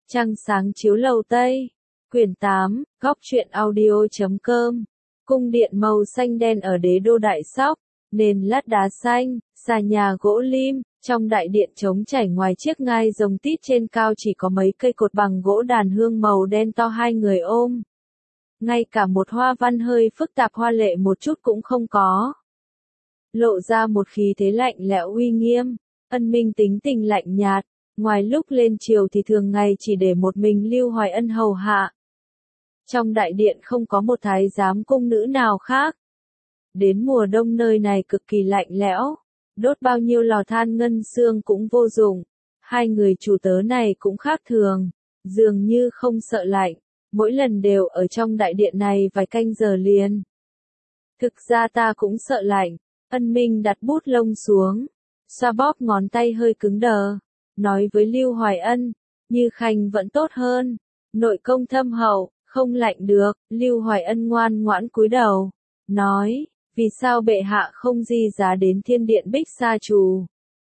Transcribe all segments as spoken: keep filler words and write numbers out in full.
Trăng sáng chiếu lầu Tây. Quyển tám, góc truyện audio chấm com. Cung điện màu xanh đen ở đế đô Đại Sóc, nền lát đá xanh, xà nhà gỗ lim, trong đại điện trống trải ngoài chiếc ngai rồng tít trên cao chỉ có mấy cây cột bằng gỗ đàn hương màu đen to hai người ôm. Ngay cả một hoa văn hơi phức tạp hoa lệ một chút cũng không có. Lộ ra một khí thế lạnh lẽo uy nghiêm. Ân Minh tính tình lạnh nhạt, ngoài lúc lên triều thì thường ngày chỉ để một mình Lưu Hoài Ân hầu hạ. Trong đại điện không có một thái giám cung nữ nào khác. Đến mùa đông nơi này cực kỳ lạnh lẽo, đốt bao nhiêu lò than ngân xương cũng vô dụng. Hai người chủ tớ này cũng khác thường, dường như không sợ lạnh, mỗi lần đều ở trong đại điện này vài canh giờ liền. Thực ra ta cũng sợ lạnh. Ân Minh đặt bút lông xuống, xoa bóp ngón tay hơi cứng đờ, nói với Lưu Hoài Ân, Như Khanh vẫn tốt hơn, nội công thâm hậu, không lạnh được. Lưu Hoài Ân ngoan ngoãn cúi đầu, nói, vì sao bệ hạ không di giá đến thiên điện Bích Sa Trù?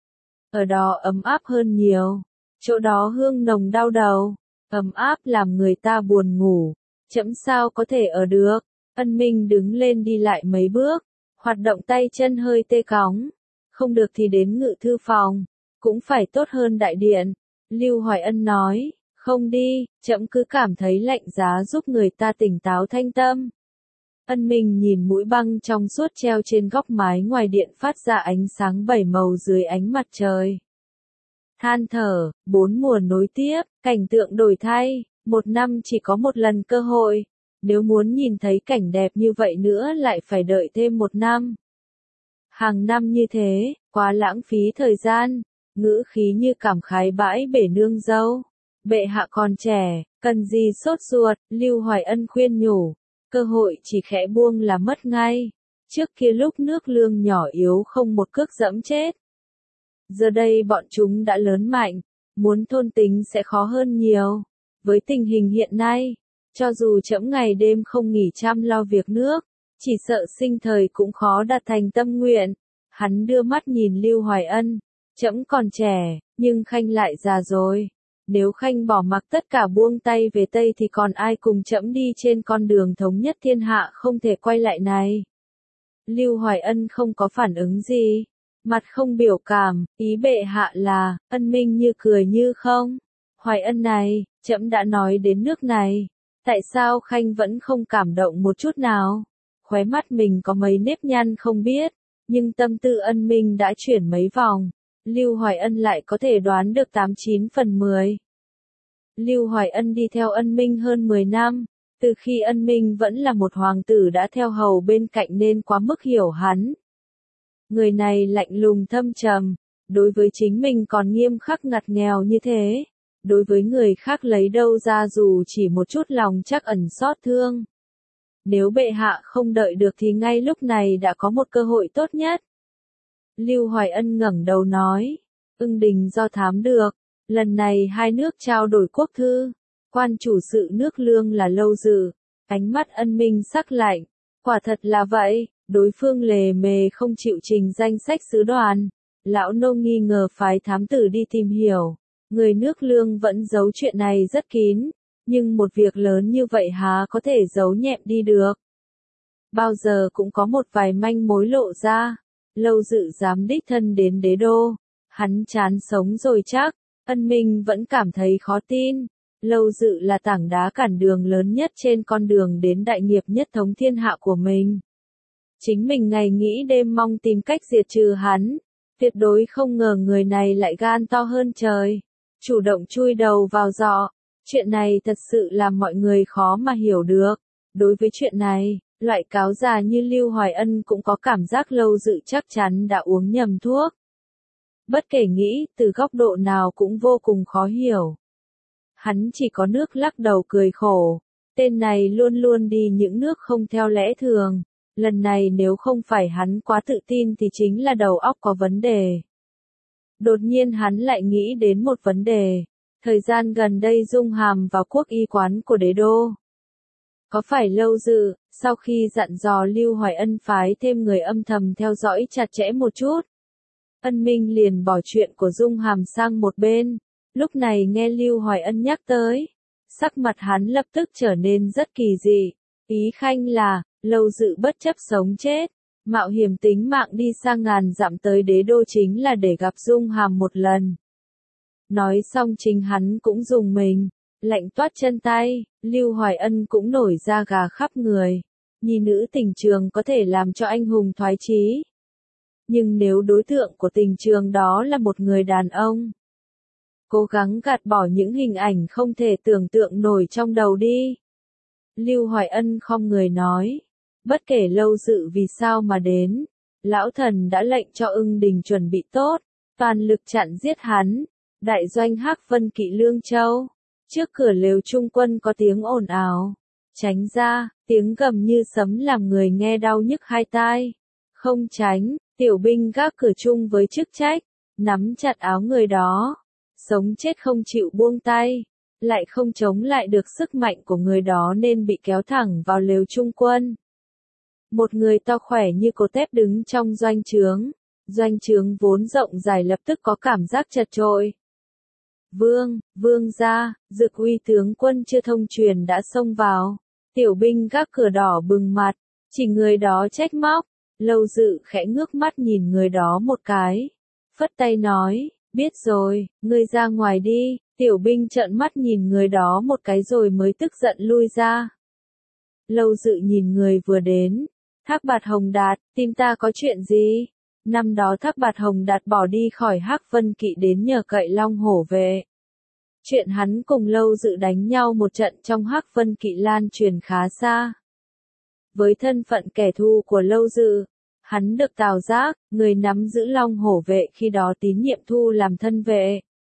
Ở đó ấm áp hơn nhiều, chỗ đó hương nồng đau đầu, ấm áp làm người ta buồn ngủ, chẫm sao có thể ở được. Ân Minh đứng lên đi lại mấy bước, hoạt động tay chân hơi tê cóng, không được thì đến ngự thư phòng, cũng phải tốt hơn đại điện. Lưu Hoài Ân nói, không đi, trẫm cứ cảm thấy lạnh giá giúp người ta tỉnh táo thanh tâm. Ân Minh nhìn mũi băng trong suốt treo trên góc mái ngoài điện phát ra ánh sáng bảy màu dưới ánh mặt trời. Than thở, bốn mùa nối tiếp, cảnh tượng đổi thay, một năm chỉ có một lần cơ hội. Nếu muốn nhìn thấy cảnh đẹp như vậy nữa lại phải đợi thêm một năm. Hàng năm như thế, quá lãng phí thời gian. Ngữ khí như cảm khái bãi bể nương dâu. Bệ hạ còn trẻ, cần gì sốt ruột. Lưu Hoài Ân khuyên nhủ, cơ hội chỉ khẽ buông là mất ngay. Trước kia lúc nước lương nhỏ yếu không một cước dẫm chết. Giờ đây bọn chúng đã lớn mạnh, muốn thôn tính sẽ khó hơn nhiều. Với tình hình hiện nay, cho dù trẫm ngày đêm không nghỉ chăm lo việc nước, chỉ sợ sinh thời cũng khó đạt thành tâm nguyện. Hắn đưa mắt nhìn Lưu Hoài Ân, trẫm còn trẻ, nhưng Khanh lại già rồi. Nếu Khanh bỏ mặc tất cả buông tay về Tây thì còn ai cùng trẫm đi trên con đường thống nhất thiên hạ không thể quay lại này. Lưu Hoài Ân không có phản ứng gì, mặt không biểu cảm, ý bệ hạ là. Ân Minh như cười như không. Hoài Ân này, trẫm đã nói đến nước này. Tại sao Khanh vẫn không cảm động một chút nào? Khóe mắt mình có mấy nếp nhăn không biết, nhưng tâm tư Ân Minh đã chuyển mấy vòng. Lưu Hoài Ân lại có thể đoán được tám chín phần mười. Lưu Hoài Ân đi theo Ân Minh hơn mười năm, từ khi Ân Minh vẫn là một hoàng tử đã theo hầu bên cạnh nên quá mức hiểu hắn. Người này lạnh lùng thâm trầm, đối với chính mình còn nghiêm khắc ngặt nghèo như thế. Đối với người khác lấy đâu ra dù chỉ một chút lòng chắc ẩn xót thương. Nếu bệ hạ không đợi được thì ngay lúc này đã có một cơ hội tốt nhất. Lưu Hoài Ân ngẩng đầu nói, Ưng Đình do thám được, lần này hai nước trao đổi quốc thư, quan chủ sự nước lương là Lâu Dự. Ánh mắt Ân Minh sắc lạnh, quả thật là vậy, đối phương lề mề không chịu trình danh sách sứ đoàn. Lão nô nghi ngờ phái thám tử đi tìm hiểu. Người nước lương vẫn giấu chuyện này rất kín, nhưng một việc lớn như vậy há có thể giấu nhẹm đi được. Bao giờ cũng có một vài manh mối lộ ra. Lâu Dự dám đích thân đến đế đô, hắn chán sống rồi chắc. Ân Minh vẫn cảm thấy khó tin. Lâu Dự là tảng đá cản đường lớn nhất trên con đường đến đại nghiệp nhất thống thiên hạ của mình. Chính mình ngày nghĩ đêm mong tìm cách diệt trừ hắn, tuyệt đối không ngờ người này lại gan to hơn trời. Chủ động chui đầu vào giọ. Chuyện này thật sự làm mọi người khó mà hiểu được. Đối với chuyện này, loại cáo già như Lưu Hoài Ân cũng có cảm giác Lâu Dự chắc chắn đã uống nhầm thuốc. Bất kể nghĩ từ góc độ nào cũng vô cùng khó hiểu. Hắn chỉ có nước lắc đầu cười khổ. Tên này luôn luôn đi những nước không theo lẽ thường. Lần này nếu không phải hắn quá tự tin thì chính là đầu óc có vấn đề. Đột nhiên hắn lại nghĩ đến một vấn đề. Thời gian gần đây Dung Hàm vào quốc y quán của đế đô. Có phải Lâu Dự, sau khi dặn dò Lưu Hoài Ân phái thêm người âm thầm theo dõi chặt chẽ một chút. Ân Minh liền bỏ chuyện của Dung Hàm sang một bên. Lúc này nghe Lưu Hoài Ân nhắc tới, sắc mặt hắn lập tức trở nên rất kỳ dị, ý khanh là, Lâu Dự bất chấp sống chết, mạo hiểm tính mạng đi sang ngàn dặm tới đế đô chính là để gặp Dung Hàm một lần. Nói xong chính hắn cũng dùng mình, lạnh toát chân tay, Lưu Hoài Ân cũng nổi da gà khắp người. Nhi nữ tình trường có thể làm cho anh hùng thoái chí. Nhưng nếu đối tượng của tình trường đó là một người đàn ông, cố gắng gạt bỏ những hình ảnh không thể tưởng tượng nổi trong đầu đi. Lưu Hoài Ân khom người nói, bất kể Lâu Dự vì sao mà đến, lão thần đã lệnh cho Ưng Đình chuẩn bị tốt, toàn lực chặn giết hắn. Đại doanh Hắc Vân Kỵ Lương Châu, trước cửa lều trung quân có tiếng ồn ào, tránh ra, tiếng gầm như sấm làm người nghe đau nhức hai tai. Không tránh, tiểu binh gác cửa chung với chức trách, nắm chặt áo người đó, sống chết không chịu buông tay, lại không chống lại được sức mạnh của người đó nên bị kéo thẳng vào lều trung quân. Một người to khỏe như cột thép đứng trong doanh trướng, doanh trướng vốn rộng dài lập tức có cảm giác chật chội. Vương, vương gia, Dực Uy tướng quân chưa thông truyền đã xông vào, tiểu binh gác cửa đỏ bừng mặt, chỉ người đó trách móc. Lâu Dự khẽ ngước mắt nhìn người đó một cái, phất tay nói, biết rồi, ngươi ra ngoài đi. Tiểu binh trợn mắt nhìn người đó một cái rồi mới tức giận lui ra. Lâu Dự nhìn người vừa đến, Thác Bạt Hồng Đạt, tìm ta có chuyện gì? Năm đó Thác Bạt Hồng Đạt bỏ đi khỏi Hắc Vân Kỵ đến nhờ cậy Long Hổ về. Chuyện hắn cùng Lâu Dự đánh nhau một trận trong Hắc Vân Kỵ lan truyền khá xa. Với thân phận kẻ thù của Lâu Dự, hắn được Tào Giác, người nắm giữ Long Hổ vệ khi đó tín nhiệm thu làm thân vệ.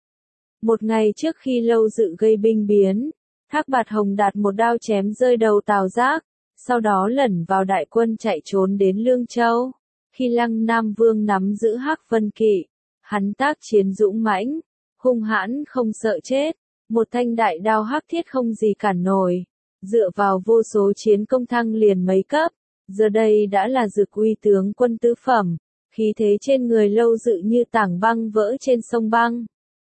Một ngày trước khi Lâu Dự gây binh biến, Thác Bạt Hồng Đạt một đao chém rơi đầu Tào Giác, sau đó lẩn vào đại quân chạy trốn đến Lương Châu. Khi Lăng Nam Vương nắm giữ Hắc Vân Kỵ, hắn tác chiến dũng mãnh, hung hãn không sợ chết, một thanh đại đao hắc thiết không gì cản nổi, dựa vào vô số chiến công thăng liền mấy cấp, giờ đây đã là Dực Uy tướng quân tứ phẩm, khí thế trên người Lâu Dự như tảng băng vỡ trên sông băng.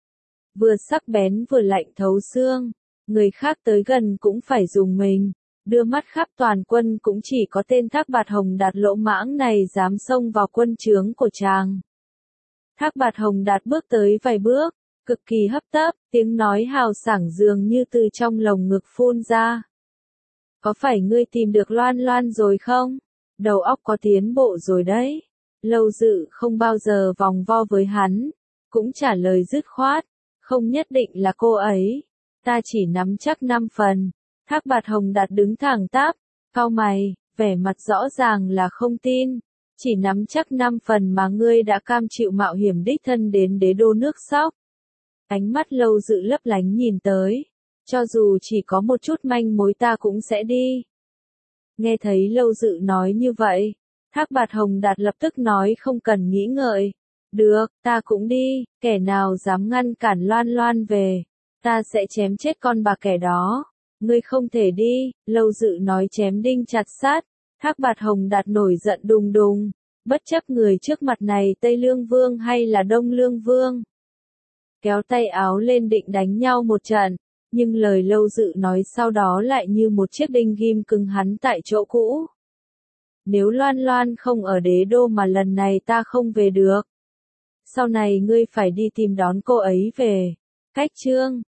Vừa sắc bén vừa lạnh thấu xương, người khác tới gần cũng phải dùng mình, đưa mắt khắp toàn quân cũng chỉ có tên Thác Bạt Hồng Đạt lỗ mãng này dám xông vào quân trướng của chàng. Thác Bạt Hồng Đạt bước tới vài bước, cực kỳ hấp tấp, tiếng nói hào sảng dường như từ trong lồng ngực phun ra. Có phải ngươi tìm được Loan Loan rồi không? Đầu óc có tiến bộ rồi đấy. Lâu Dự không bao giờ vòng vo với hắn, cũng trả lời dứt khoát, không nhất định là cô ấy, ta chỉ nắm chắc năm phần. Thác Bạt Hồng Đạt đứng thẳng tắp, cau mày, vẻ mặt rõ ràng là không tin, chỉ nắm chắc năm phần mà ngươi đã cam chịu mạo hiểm đích thân đến đế đô nước Sóc. Ánh mắt Lâu Dự lấp lánh nhìn tới, cho dù chỉ có một chút manh mối ta cũng sẽ đi. Nghe thấy Lâu Dự nói như vậy, Thác Bạt Hồng Đạt lập tức nói không cần nghĩ ngợi, được, ta cũng đi, kẻ nào dám ngăn cản Loan Loan về, ta sẽ chém chết con bà kẻ đó. Ngươi không thể đi, Lâu Dự nói chém đinh chặt sát. Thác Bạt Hồng Đạt nổi giận đùng đùng, bất chấp người trước mặt này Tây Lương Vương hay là Đông Lương Vương. Kéo tay áo lên định đánh nhau một trận, nhưng lời Lâu Dự nói sau đó lại như một chiếc đinh ghim cứng hắn tại chỗ cũ. Nếu Loan Loan không ở đế đô mà lần này ta không về được, sau này ngươi phải đi tìm đón cô ấy về. Cách chương